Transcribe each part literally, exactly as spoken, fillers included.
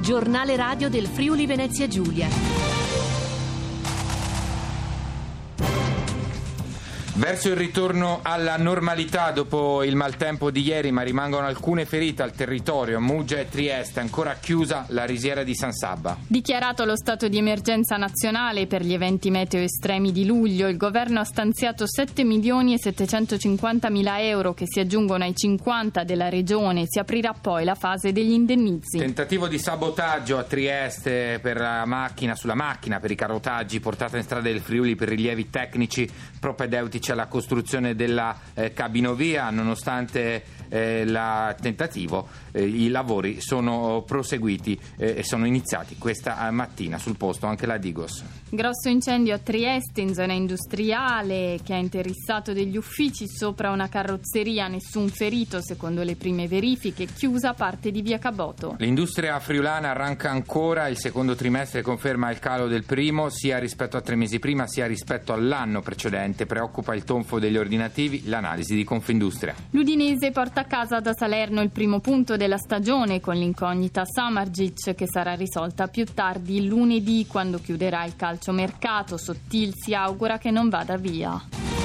Giornale radio del Friuli Venezia Giulia. Verso il ritorno alla normalità dopo il maltempo di ieri, ma rimangono alcune ferite al territorio. Muggia e Trieste, ancora chiusa la risiera di San Sabba. Dichiarato lo stato di emergenza nazionale per gli eventi meteo estremi di luglio, il governo ha stanziato sette milioni e settecentocinquanta mila euro che si aggiungono ai cinquanta della regione. Si aprirà poi la fase degli indennizi. Tentativo di sabotaggio a Trieste per la macchina, sulla macchina per i carotaggi portata in strada del Friuli per rilievi tecnici propedeutici alla costruzione della eh, cabinovia. Nonostante eh, il tentativo, eh, i lavori sono proseguiti e eh, sono iniziati questa mattina sul posto anche la Digos. Grosso incendio a Trieste in zona industriale che ha interessato degli uffici sopra una carrozzeria, nessun ferito secondo le prime verifiche, chiusa parte di via Caboto. L'industria friulana arranca ancora, il secondo trimestre conferma il calo del primo sia rispetto a tre mesi prima sia rispetto all'anno precedente. Preoccupa il tonfo degli ordinativi, l'analisi di Confindustria. L'Udinese porta a casa da Salerno il primo punto della stagione con l'incognita Samardzic che sarà risolta più tardi lunedì quando chiuderà il calciomercato. Sottil si augura che non vada via.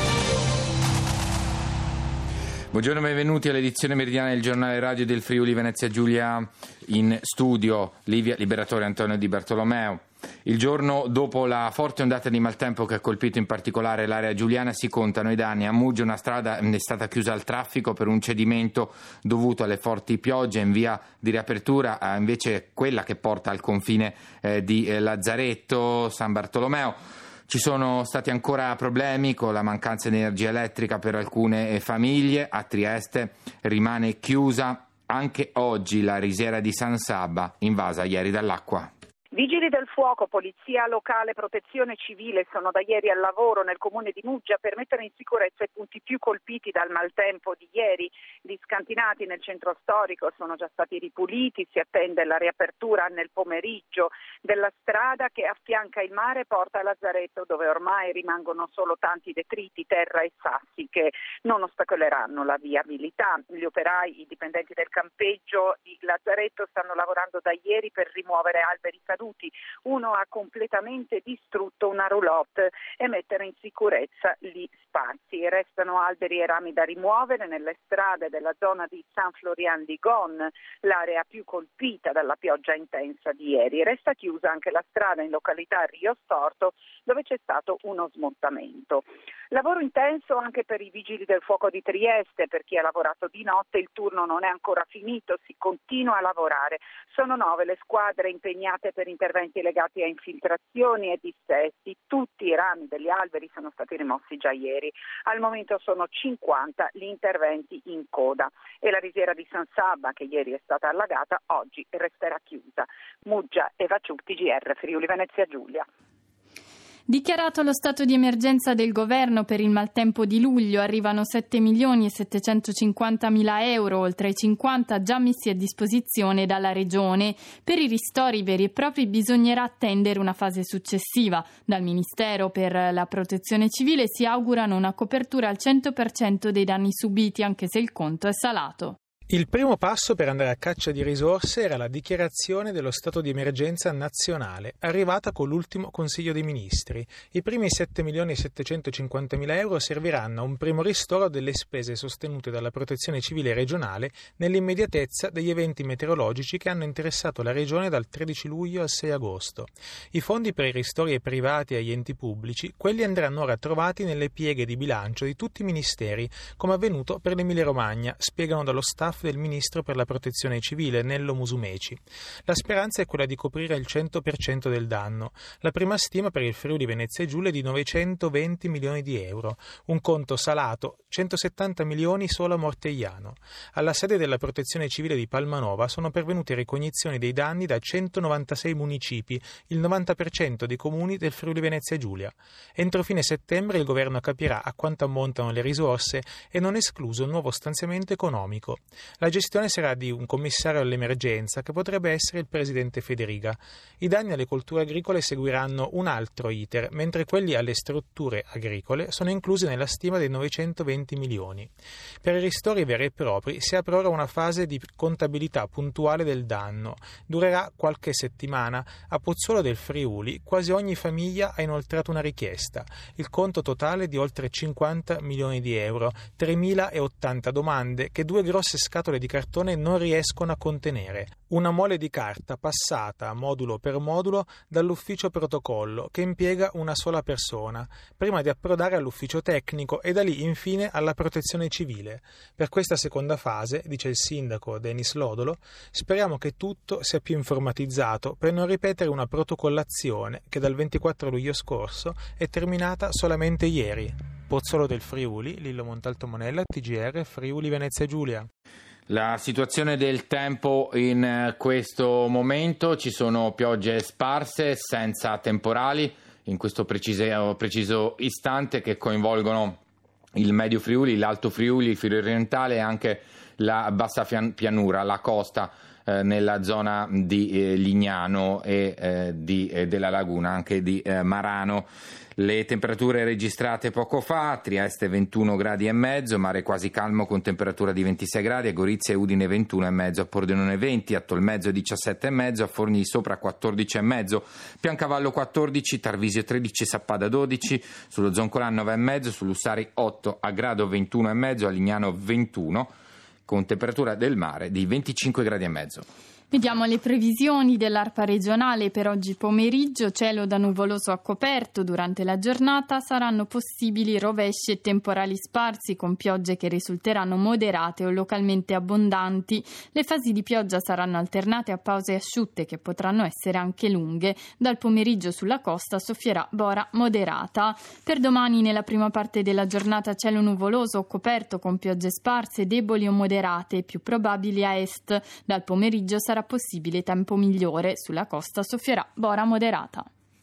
Buongiorno e benvenuti all'edizione meridiana del giornale radio del Friuli Venezia Giulia. In studio Livia Liberatore, Antonio Di Bartolomeo. Il giorno dopo la forte ondata di maltempo che ha colpito in particolare l'area giuliana si contano i danni. A Muggia una strada è stata chiusa al traffico per un cedimento dovuto alle forti piogge. In via di riapertura eh, invece quella che porta al confine eh, di eh, Lazzaretto, San Bartolomeo. Ci sono stati ancora problemi con la mancanza di energia elettrica per alcune famiglie. A Trieste rimane chiusa anche oggi la risiera di San Sabba, invasa ieri dall'acqua. Vigili del fuoco, polizia locale, protezione civile sono da ieri al lavoro nel comune di Muggia per mettere in sicurezza i punti più colpiti dal maltempo di ieri. Gli scantinati nel centro storico sono già stati ripuliti, si attende la riapertura nel pomeriggio della strada che affianca il mare porta a Lazzaretto, dove ormai rimangono solo tanti detriti, terra e sassi che non ostacoleranno la viabilità. Gli operai, i dipendenti del campeggio di Lazzaretto stanno lavorando da ieri per rimuovere alberi caduti. Uno ha completamente distrutto una roulotte e mettere in sicurezza gli spazi. Restano alberi e rami da rimuovere nelle strade della zona di San Florian di Gon, l'area più colpita dalla pioggia intensa di ieri. Resta chiusa anche la strada in località Rio Storto, dove c'è stato uno smottamento. Lavoro intenso anche per i vigili del fuoco di Trieste, per chi ha lavorato di notte. Il turno non è ancora finito, si continua a lavorare. Sono nove le squadre impegnate per interventi legati a infiltrazioni e dissesti. Tutti i rami degli alberi sono stati rimossi già ieri. Al momento sono cinquanta gli interventi in coda e la risiera di San Sabba, che ieri è stata allagata, oggi resterà chiusa. Muggia, Eva Ciutti, G R Friuli Venezia Giulia. Dichiarato lo stato di emergenza del governo per il maltempo di luglio, arrivano sette milioni e settecentocinquanta mila euro, oltre ai cinquanta già messi a disposizione dalla regione. Per i ristori veri e propri bisognerà attendere una fase successiva. Dal Ministero per la Protezione Civile si augurano una copertura al cento per cento dei danni subiti, anche se il conto è salato. Il primo passo per andare a caccia di risorse era la dichiarazione dello stato di emergenza nazionale, arrivata con l'ultimo Consiglio dei Ministri. I primi sette milioni e settecentocinquanta mila euro serviranno a un primo ristoro delle spese sostenute dalla Protezione Civile regionale nell'immediatezza degli eventi meteorologici che hanno interessato la regione dal tredici luglio al sei agosto. I fondi per i ristori ai privati e agli enti pubblici, quelli andranno ora trovati nelle pieghe di bilancio di tutti i ministeri, come avvenuto per l'Emilia Romagna, spiegano dallo staff del Ministro per la Protezione Civile, Nello Musumeci. La speranza è quella di coprire il cento per cento del danno. La prima stima per il Friuli Venezia Giulia è di novecentoventi milioni di euro, un conto salato, centosettanta milioni solo a Mortegliano. Alla sede della Protezione Civile di Palmanova sono pervenute ricognizioni dei danni da centonovantasei municipi, il novanta per cento dei comuni del Friuli Venezia Giulia. Entro fine settembre il governo capirà a quanto ammontano le risorse e non è escluso un nuovo stanziamento economico. La gestione sarà di un commissario all'emergenza che potrebbe essere il presidente Federica. I danni alle colture agricole seguiranno un altro iter, mentre quelli alle strutture agricole sono inclusi nella stima dei novecentoventi milioni. Per i ristori veri e propri si apre ora una fase di contabilità puntuale del danno. Durerà qualche settimana. A Pozzuolo del Friuli quasi ogni famiglia ha inoltrato una richiesta. Il conto totale è di oltre cinquanta milioni di euro, tremilaottanta domande che due grosse scatole di cartone non riescono a contenere. Una mole di carta passata modulo per modulo dall'ufficio protocollo che impiega una sola persona, prima di approdare all'ufficio tecnico e da lì infine alla protezione civile. Per questa seconda fase, dice il sindaco Denis Lodolo, speriamo che tutto sia più informatizzato per non ripetere una protocollazione che dal ventiquattro luglio scorso è terminata solamente ieri. Pozzuolo del Friuli, Lillo Montalto Monella, T G R Friuli Venezia Giulia. La situazione del tempo in questo momento: ci sono piogge sparse senza temporali in questo preciso, preciso istante che coinvolgono il Medio Friuli, l'Alto Friuli, il Friuli Orientale e anche la bassa pianura, la costa eh, nella zona di eh, Lignano e eh, di, eh, della laguna, anche di eh, Marano. Le temperature registrate poco fa: Trieste ventuno gradi e mezzo, mare quasi calmo con temperatura di ventisei gradi, a Gorizia e Udine ventuno e mezzo, a Pordenone venti, a Tolmezzo diciassette e mezzo, a Forni di Sopra quattordici e mezzo, Piancavallo quattordici, Tarvisio tredici, Sappada dodici, sullo Zoncolan nove e mezzo, su Lussari otto, a Grado ventuno e mezzo, a Lignano ventuno, con temperatura del mare di venticinque gradi e mezzo. Vediamo le previsioni dell'ARPA regionale per oggi pomeriggio. Cielo da nuvoloso a coperto durante la giornata, saranno possibili rovesci e temporali sparsi con piogge che risulteranno moderate o localmente abbondanti. Le fasi di pioggia saranno alternate a pause asciutte che potranno essere anche lunghe. Dal pomeriggio sulla costa soffierà bora moderata. Per domani nella prima parte della giornata cielo nuvoloso o coperto con piogge sparse deboli o moderate, più probabili a est. Dal pomeriggio sarà possibile tempo migliore, sulla costa soffierà bora moderata.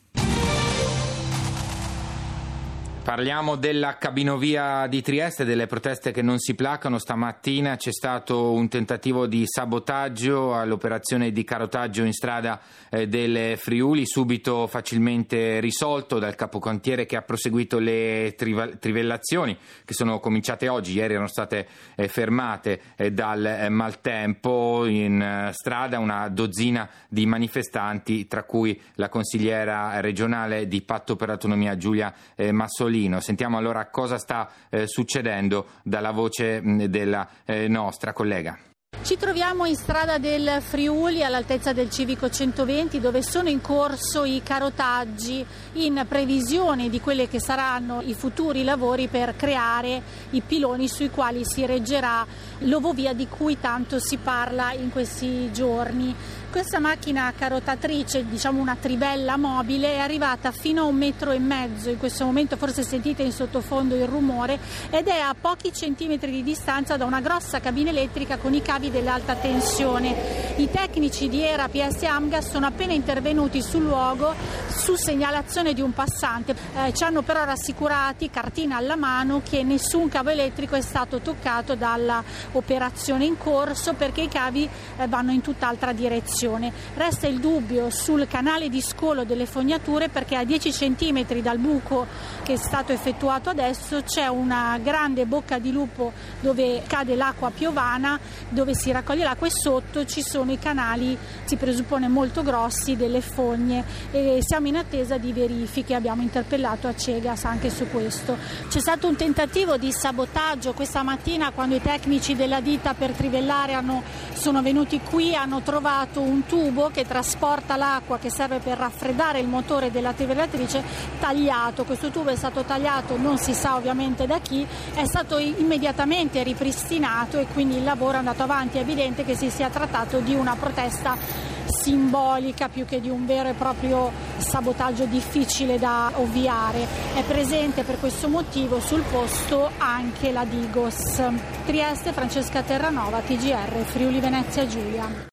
Parliamo della cabinovia di Trieste, delle proteste che non si placano. Stamattina c'è stato un tentativo di sabotaggio all'operazione di carotaggio in strada eh, del Friuli, subito facilmente risolto dal capocantiere che ha proseguito le triva- trivellazioni che sono cominciate oggi. Ieri erano state eh, fermate eh, dal eh, maltempo in eh, strada una dozzina di manifestanti, tra cui la consigliera regionale di Patto per l'Autonomia Giulia eh, Massolini. Sentiamo allora cosa sta eh, succedendo dalla voce mh, della eh, nostra collega. Ci troviamo in strada del Friuli all'altezza del Civico centoventi, dove sono in corso i carotaggi in previsione di quelli che saranno i futuri lavori per creare i piloni sui quali si reggerà l'ovovia di cui tanto si parla in questi giorni. Questa macchina carotatrice, diciamo una trivella mobile, è arrivata fino a un metro e mezzo, in questo momento forse sentite in sottofondo il rumore, ed è a pochi centimetri di distanza da una grossa cabina elettrica con i cavi dell'alta tensione. I tecnici di ERA, P S e AMGAS sono appena intervenuti sul luogo su segnalazione di un passante. Eh, ci hanno però rassicurati, cartina alla mano, che nessun cavo elettrico è stato toccato dalla operazione in corso, perché i cavi eh, vanno in tutt'altra direzione. Resta il dubbio sul canale di scolo delle fognature, perché a dieci centimetri dal buco che è stato effettuato adesso c'è una grande bocca di lupo dove cade l'acqua piovana, dove si raccoglie l'acqua, e sotto ci sono i canali, si presuppone molto grossi, delle fogne, e siamo in attesa di verifiche. Abbiamo interpellato a Cegas anche su questo. C'è stato un tentativo di sabotaggio questa mattina quando i tecnici della ditta per trivellare hanno, sono venuti qui, hanno trovato un tubo che trasporta l'acqua che serve per raffreddare il motore della trivellatrice tagliato. Questo tubo è stato tagliato, non si sa ovviamente da chi, è stato immediatamente ripristinato e quindi il lavoro è andato avanti. È evidente che si sia trattato di una protesta simbolica più che di un vero e proprio sabotaggio difficile da ovviare. È presente per questo motivo sul posto anche la Digos. Trieste, Francesca Terranova, T G R Friuli Venezia Giulia.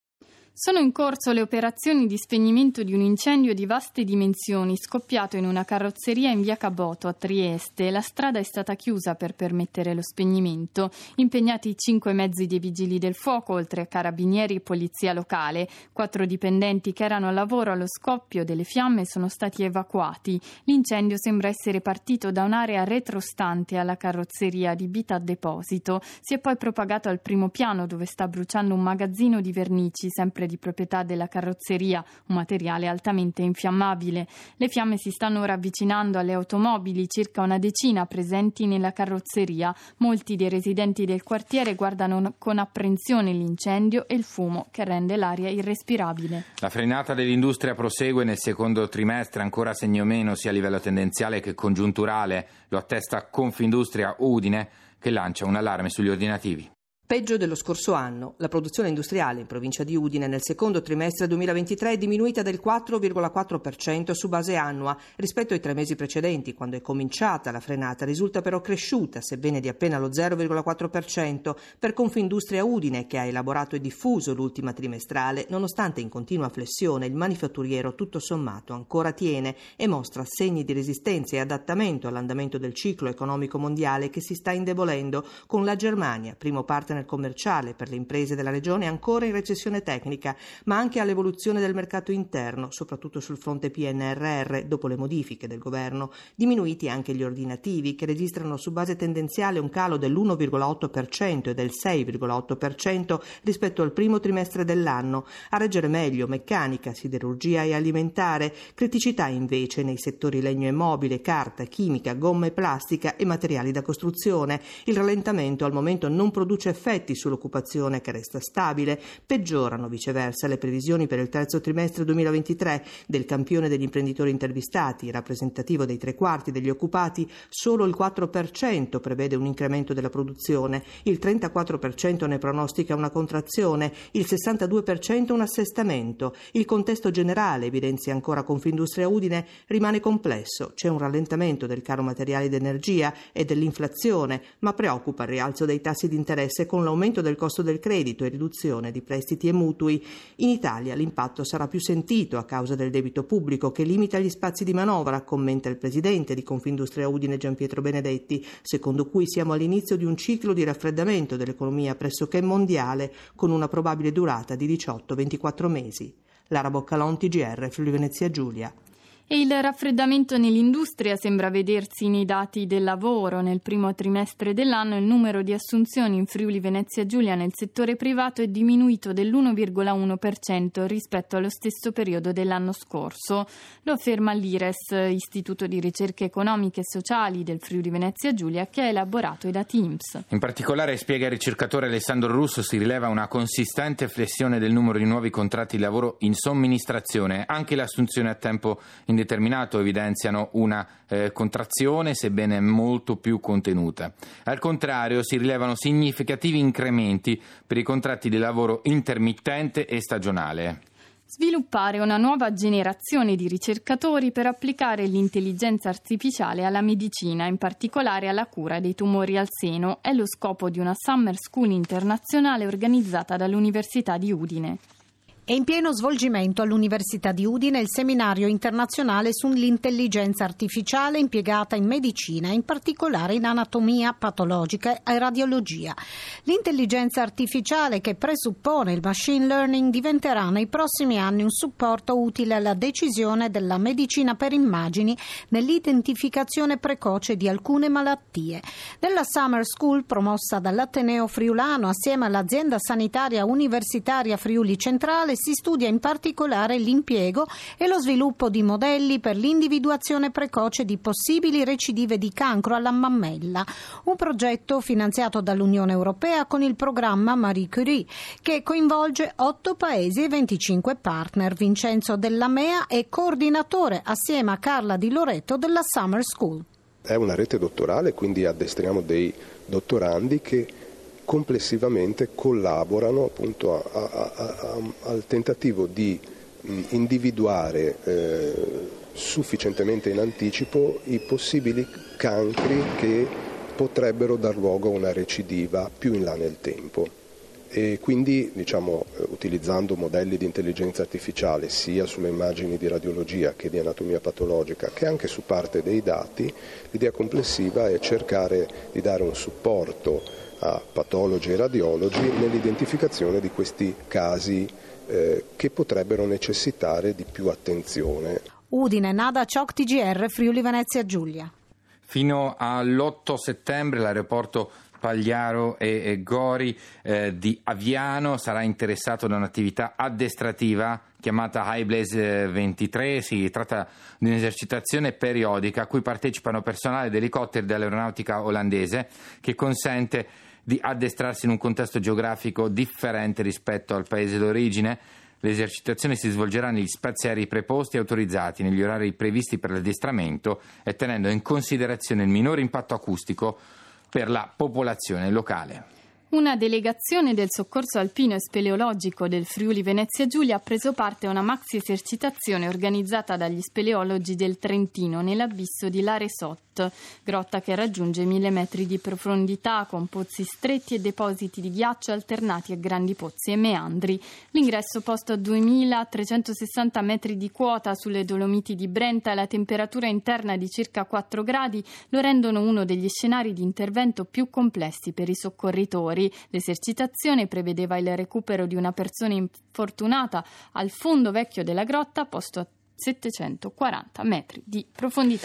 Sono in corso le operazioni di spegnimento di un incendio di vaste dimensioni scoppiato in una carrozzeria in via Caboto a Trieste. La strada è stata chiusa per permettere lo spegnimento. Impegnati cinque mezzi dei vigili del fuoco, oltre a carabinieri e polizia locale. Quattro dipendenti che erano al lavoro allo scoppio delle fiamme sono stati evacuati. L'incendio sembra essere partito da un'area retrostante alla carrozzeria adibita a deposito. Si è poi propagato al primo piano, dove sta bruciando un magazzino di vernici, sempre di proprietà della carrozzeria, un materiale altamente infiammabile. Le fiamme si stanno ora avvicinando alle automobili, circa una decina presenti nella carrozzeria. Molti dei residenti del quartiere guardano con apprensione l'incendio e il fumo che rende l'aria irrespirabile. La frenata dell'industria prosegue nel secondo trimestre, ancora segno meno sia a livello tendenziale che congiunturale, lo attesta Confindustria Udine, che lancia un allarme sugli ordinativi. Peggio dello scorso anno, la produzione industriale in provincia di Udine nel secondo trimestre duemilaventitré è diminuita del quattro virgola quattro per cento su base annua rispetto ai tre mesi precedenti, quando è cominciata la frenata. Risulta però cresciuta, sebbene di appena lo zero virgola quattro per cento, per Confindustria Udine, che ha elaborato e diffuso l'ultima trimestrale. Nonostante in continua flessione, il manifatturiero tutto sommato ancora tiene e mostra segni di resistenza e adattamento all'andamento del ciclo economico mondiale che si sta indebolendo, con la Germania, primo partner commerciale per le imprese della regione, ancora in recessione tecnica, ma anche all'evoluzione del mercato interno, soprattutto sul fronte P N R R, dopo le modifiche del governo. Diminuiti anche gli ordinativi, che registrano su base tendenziale un calo dell'uno virgola otto per cento e del sei virgola otto per cento rispetto al primo trimestre dell'anno. A reggere meglio meccanica, siderurgia e alimentare, criticità invece nei settori legno e mobile, carta, chimica, gomma e plastica e materiali da costruzione. Il rallentamento al momento non produce effetti sull'occupazione, che resta stabile. Peggiorano viceversa le previsioni per il terzo trimestre duemilaventitré del campione degli imprenditori intervistati, rappresentativo dei tre quarti degli occupati. Solo il quattro per cento prevede un incremento della produzione, il trentaquattro per cento ne pronostica una contrazione, il sessantadue per cento un assestamento. Il contesto generale, evidenzia ancora Confindustria Udine, rimane complesso. C'è un rallentamento del caro materiali ed energia e dell'inflazione, ma preoccupa il rialzo dei tassi di interesse con l'aumento del costo del credito e riduzione di prestiti e mutui. In Italia l'impatto sarà più sentito a causa del debito pubblico, che limita gli spazi di manovra, commenta il presidente di Confindustria Udine Gianpietro Benedetti, secondo cui siamo all'inizio di un ciclo di raffreddamento dell'economia pressoché mondiale, con una probabile durata di diciotto ventiquattro mesi. Lara Boccalon, T G R, Friuli Venezia Giulia. E il raffreddamento nell'industria sembra vedersi nei dati del lavoro. Nel primo trimestre dell'anno il numero di assunzioni in Friuli Venezia Giulia nel settore privato è diminuito dell'uno virgola uno per cento rispetto allo stesso periodo dell'anno scorso. Lo afferma l'Ires, Istituto di Ricerche Economiche e Sociali del Friuli Venezia Giulia, che ha elaborato i dati I N P S. In particolare, spiega il ricercatore Alessandro Russo, si rileva una consistente flessione del numero di nuovi contratti di lavoro in somministrazione. Anche le assunzioni a tempo indeterminato determinato evidenziano una eh, contrazione, sebbene molto più contenuta. Al contrario, si rilevano significativi incrementi per i contratti di lavoro intermittente e stagionale. Sviluppare una nuova generazione di ricercatori per applicare l'intelligenza artificiale alla medicina, in particolare alla cura dei tumori al seno, è lo scopo di una Summer School internazionale organizzata dall'Università di Udine. È in pieno svolgimento all'Università di Udine il seminario internazionale sull'intelligenza artificiale impiegata in medicina, in particolare in anatomia patologica e radiologia. L'intelligenza artificiale, che presuppone il machine learning, diventerà nei prossimi anni un supporto utile alla decisione della medicina per immagini nell'identificazione precoce di alcune malattie. Nella Summer School, promossa dall'Ateneo Friulano assieme all'azienda sanitaria universitaria Friuli Centrale, si studia in particolare l'impiego e lo sviluppo di modelli per l'individuazione precoce di possibili recidive di cancro alla mammella, un progetto finanziato dall'Unione Europea con il programma Marie Curie, che coinvolge otto paesi e venticinque partner. Vincenzo Dellamea è coordinatore assieme a Carla Di Loreto della Summer School. È una rete dottorale, quindi addestriamo dei dottorandi che complessivamente collaborano appunto a, a, a, a, al tentativo di mh, individuare eh, sufficientemente in anticipo i possibili cancri che potrebbero dar luogo a una recidiva più in là nel tempo. e quindi diciamo, utilizzando modelli di intelligenza artificiale sia sulle immagini di radiologia che di anatomia patologica che anche su parte dei dati, l'idea complessiva è cercare di dare un supporto a patologi e radiologi nell'identificazione di questi casi eh, che potrebbero necessitare di più attenzione. Udine, Nada Ciocc, T G R, Friuli Venezia Giulia. Fino all'otto settembre l'aeroporto Pagliaro e Gori eh, di Aviano sarà interessato da un'attività addestrativa chiamata High Blaze ventitré. Si tratta di un'esercitazione periodica a cui partecipano personale ed elicotteri dell'aeronautica olandese, che consente di addestrarsi in un contesto geografico differente rispetto al paese d'origine. L'esercitazione si svolgerà negli spazi aerei preposti e autorizzati negli orari previsti per l'addestramento e tenendo in considerazione il minore impatto acustico per la popolazione locale. Una delegazione del Soccorso Alpino e Speleologico del Friuli Venezia Giulia ha preso parte a una maxi esercitazione organizzata dagli speleologi del Trentino nell'abisso di Lare Sot, grotta che raggiunge mille metri di profondità con pozzi stretti e depositi di ghiaccio alternati a grandi pozzi e meandri. L'ingresso, posto a duemilatrecentosessanta metri di quota sulle Dolomiti di Brenta, e la temperatura interna di circa quattro gradi lo rendono uno degli scenari di intervento più complessi per i soccorritori. L'esercitazione prevedeva il recupero di una persona infortunata al fondo vecchio della grotta, posto a settecentoquaranta metri di profondità.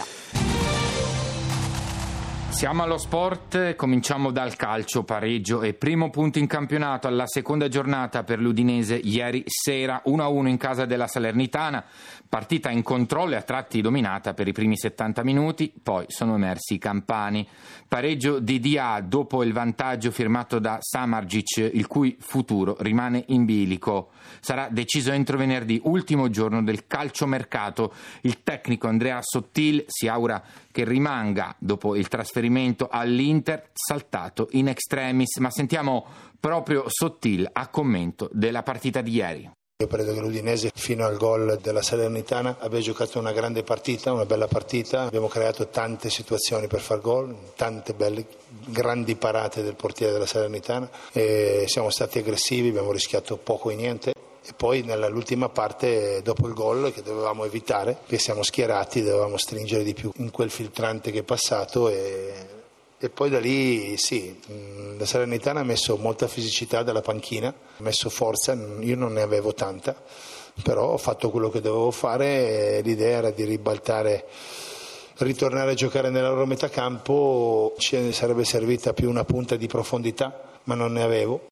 Siamo allo sport, cominciamo dal calcio, pareggio e primo punto in campionato alla seconda giornata per l'Udinese ieri sera, uno a uno in casa della Salernitana, partita in controllo e a tratti dominata per i primi settanta minuti, poi sono emersi i campani. Pareggio di Dia dopo il vantaggio firmato da Samardzic, il cui futuro rimane in bilico. Sarà deciso entro venerdì, ultimo giorno del calciomercato. Il tecnico Andrea Sottil si augura che rimanga dopo il trasferimento all'Inter saltato in extremis, ma sentiamo proprio Sottil a commento della partita di ieri. Io credo che l'Udinese fino al gol della Salernitana abbia giocato una grande partita, una bella partita, abbiamo creato tante situazioni per far gol, tante belle grandi parate del portiere della Salernitana e siamo stati aggressivi, abbiamo rischiato poco e niente. E poi nell'ultima parte, dopo il gol che dovevamo evitare, che siamo schierati, dovevamo stringere di più in quel filtrante che è passato e, e poi da lì sì, la Salernitana ha messo molta fisicità dalla panchina, ha messo forza, io non ne avevo tanta, però ho fatto quello che dovevo fare e l'idea era di ribaltare, ritornare a giocare nella loro metà campo, ci sarebbe servita più una punta di profondità, ma non ne avevo.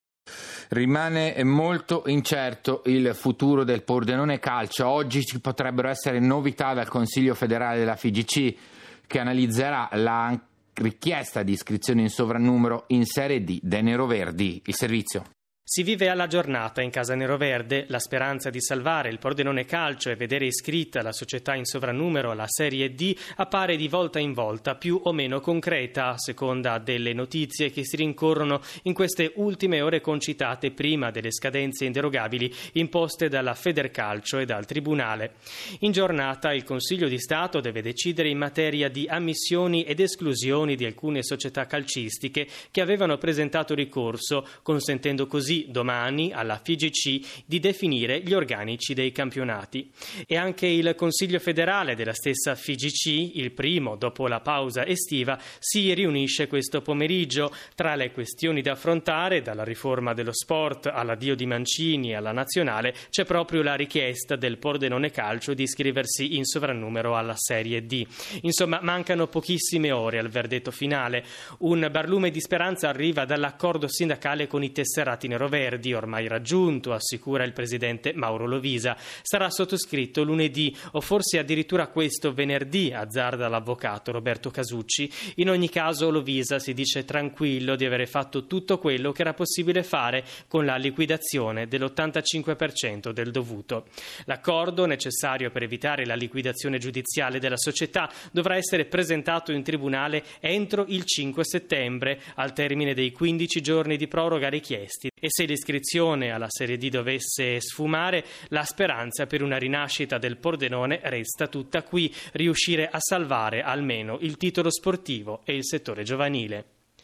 Rimane molto incerto il futuro del Pordenone Calcio. Oggi ci potrebbero essere novità dal Consiglio federale della F I G C, che analizzerà la richiesta di iscrizione in sovrannumero in Serie D dei neroverdi. Il servizio. Si vive alla giornata in casa neroverde. La speranza di salvare il Pordenone Calcio e vedere iscritta la società in sovrannumero alla Serie D appare di volta in volta più o meno concreta, a seconda delle notizie che si rincorrono in queste ultime ore concitate prima delle scadenze inderogabili imposte dalla Federcalcio e dal Tribunale. In giornata il Consiglio di Stato deve decidere in materia di ammissioni ed esclusioni di alcune società calcistiche che avevano presentato ricorso, consentendo così domani alla F I G C di definire gli organici dei campionati. E anche il Consiglio federale della stessa F I G C, il primo dopo la pausa estiva, si riunisce questo pomeriggio. Tra le questioni da affrontare, dalla riforma dello sport all'addio di Mancini e alla nazionale, c'è proprio la richiesta del Pordenone Calcio di iscriversi in sovrannumero alla Serie D. Insomma, mancano pochissime ore al verdetto finale. Un barlume di speranza arriva dall'accordo sindacale con i tesserati neroverdi ormai raggiunto, assicura il presidente Mauro Lovisa. Sarà sottoscritto lunedì o forse addirittura questo venerdì, azzarda l'avvocato Roberto Casucci. In ogni caso Lovisa si dice tranquillo di avere fatto tutto quello che era possibile fare con la liquidazione dell'ottantacinque per cento del dovuto. L'accordo, necessario per evitare la liquidazione giudiziale della società, dovrà essere presentato in tribunale entro il cinque settembre, al termine dei quindici giorni di proroga richiesti. E se l'iscrizione alla Serie D dovesse sfumare, la speranza per una rinascita del Pordenone resta tutta qui: riuscire a salvare almeno il titolo sportivo e il settore giovanile.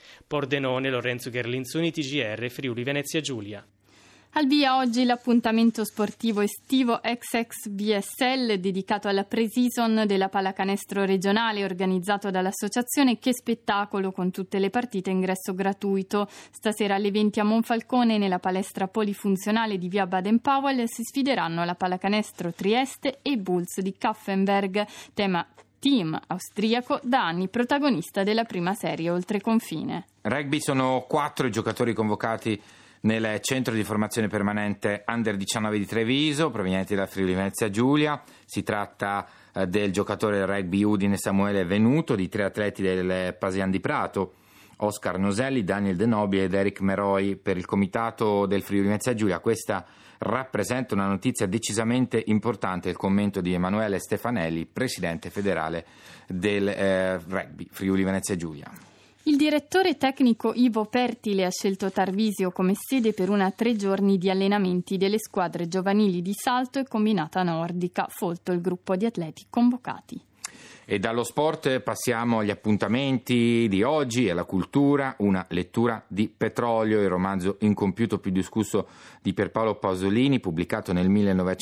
Pordenone, Lorenzo Gherlinzoni, T G R, Friuli Venezia Giulia. Al via oggi l'appuntamento sportivo estivo X X B S L dedicato alla pre-season della pallacanestro regionale organizzato dall'associazione Che Spettacolo, con tutte le partite ingresso gratuito. Stasera alle venti a Monfalcone nella palestra polifunzionale di via Baden-Powell si sfideranno la pallacanestro Trieste e i Bulls di Kaffenberg, tema team austriaco da anni protagonista della prima serie oltreconfine. Rugby sono quattro i giocatori convocati nel centro di formazione permanente Under diciannove di Treviso, provenienti dal Friuli Venezia Giulia. Si tratta eh, del giocatore del rugby Udine Samuele Venuto, di tre atleti del Pasian di Prato, Oscar Noselli, Daniel De Nobili ed Eric Meroi. Per il comitato del Friuli Venezia Giulia questa rappresenta una notizia decisamente importante. Il commento di Emanuele Stefanelli, presidente federale del eh, rugby Friuli Venezia Giulia. Il direttore tecnico Ivo Pertile ha scelto Tarvisio come sede per una tre giorni di allenamenti delle squadre giovanili di salto e combinata nordica, folto il gruppo di atleti convocati. E dallo sport passiamo agli appuntamenti di oggi e alla cultura. Una lettura di Petrolio, il romanzo incompiuto più discusso di Pierpaolo Pasolini, pubblicato nel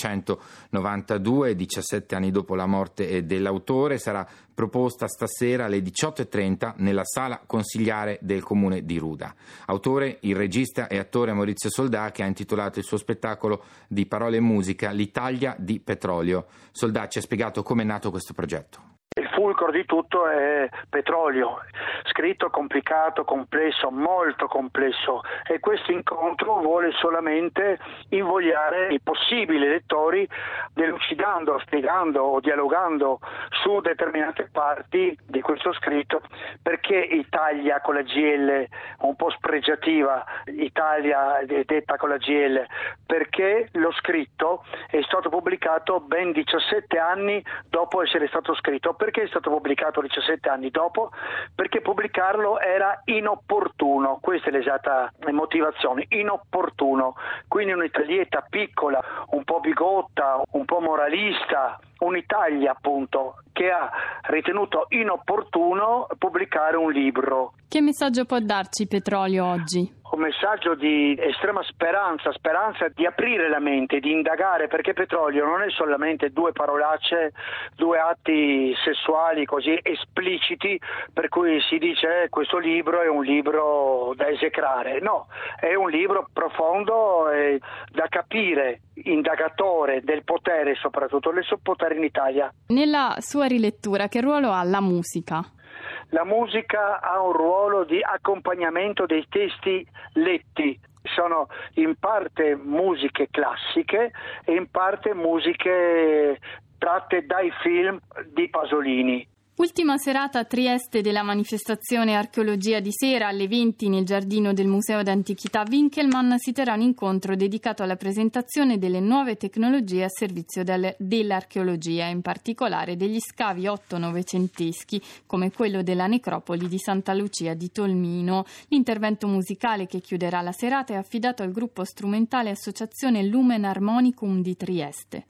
millenovecentonovantadue, diciassette anni dopo la morte dell'autore. Sarà proposta stasera alle diciotto e trenta nella sala consigliare del comune di Ruda. Autore il regista e attore Maurizio Soldà, che ha intitolato il suo spettacolo di parole e musica L'Italia di Petrolio. Soldà ci ha spiegato come è nato questo progetto. Il fulcro di tutto è Petrolio, scritto complicato, complesso, molto complesso, e questo incontro vuole solamente invogliare i possibili lettori, delucidando, spiegando o dialogando su determinate parti di questo scritto. Perché Italia con la G L, un po' spregiativa, Italia detta con la G L? Perché lo scritto è stato pubblicato ben diciassette anni dopo essere stato scritto. Perché è stato pubblicato diciassette anni dopo? Perché pubblicarlo era inopportuno, questa è l'esatta motivazione, inopportuno. Quindi un'Italietta piccola, un po' bigotta, un po' moralista, un'Italia appunto che ha ritenuto inopportuno pubblicare un libro. Che messaggio può darci Petrolio oggi? Un messaggio di estrema speranza, speranza di aprire la mente, di indagare, perché Petrolio non è solamente due parolacce, due atti sessuali così espliciti per cui si dice eh, questo libro è un libro da esecrare. No, è un libro profondo e da capire, indagatore del potere, soprattutto del suo potere in Italia. Nella sua rilettura che ruolo ha la musica? La musica ha un ruolo di accompagnamento dei testi letti. Sono in parte musiche classiche e in parte musiche tratte dai film di Pasolini. Ultima serata a Trieste della manifestazione Archeologia di Sera. Alle venti nel giardino del Museo d'Antichità Winkelmann si terrà un incontro dedicato alla presentazione delle nuove tecnologie a servizio del, dell'archeologia, in particolare degli scavi otto-novecenteschi come quello della necropoli di Santa Lucia di Tolmino. L'intervento musicale che chiuderà la serata è affidato al gruppo strumentale Associazione Lumen Harmonicum di Trieste.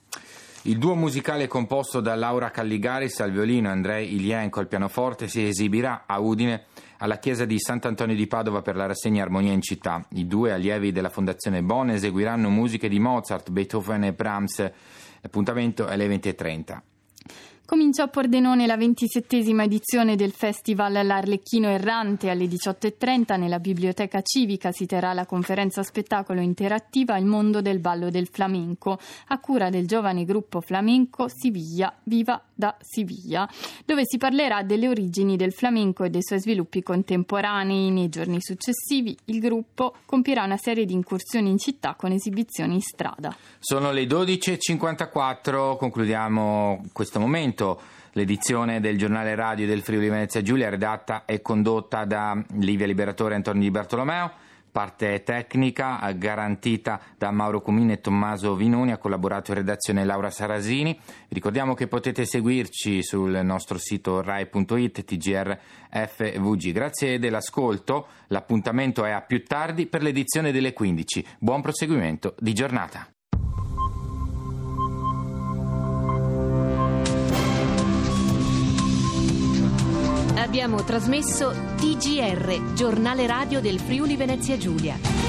Il duo musicale composto da Laura Calligaris al violino e Andrei Ilienko al pianoforte si esibirà a Udine alla chiesa di Sant'Antonio di Padova per la rassegna Armonia in città. I due allievi della Fondazione Bonn eseguiranno musiche di Mozart, Beethoven e Brahms. L'appuntamento è alle venti e trenta. Comincia a Pordenone la ventisettesima edizione del Festival L'Arlecchino Errante. Alle diciotto e trenta nella Biblioteca Civica si terrà la conferenza spettacolo interattiva Il mondo del ballo del flamenco, a cura del giovane gruppo flamenco Siviglia, Viva da Siviglia, dove si parlerà delle origini del flamenco e dei suoi sviluppi contemporanei. Nei giorni successivi il gruppo compirà una serie di incursioni in città con esibizioni in strada. Sono le dodici e cinquantaquattro, concludiamo questo momento. L'edizione del giornale radio del Friuli Venezia Giulia, redatta e condotta da Livia Liberatore e Antonio Di Bartolomeo, parte tecnica garantita da Mauro Cumini e Tommaso Vinoni, ha collaborato in redazione Laura Sarasini. Vi ricordiamo che potete seguirci sul nostro sito rai punto it, T G R F V G. Grazie dell'ascolto, l'appuntamento è a più tardi per l'edizione delle quindici. Buon proseguimento di giornata. Abbiamo trasmesso T G R, giornale radio del Friuli Venezia Giulia.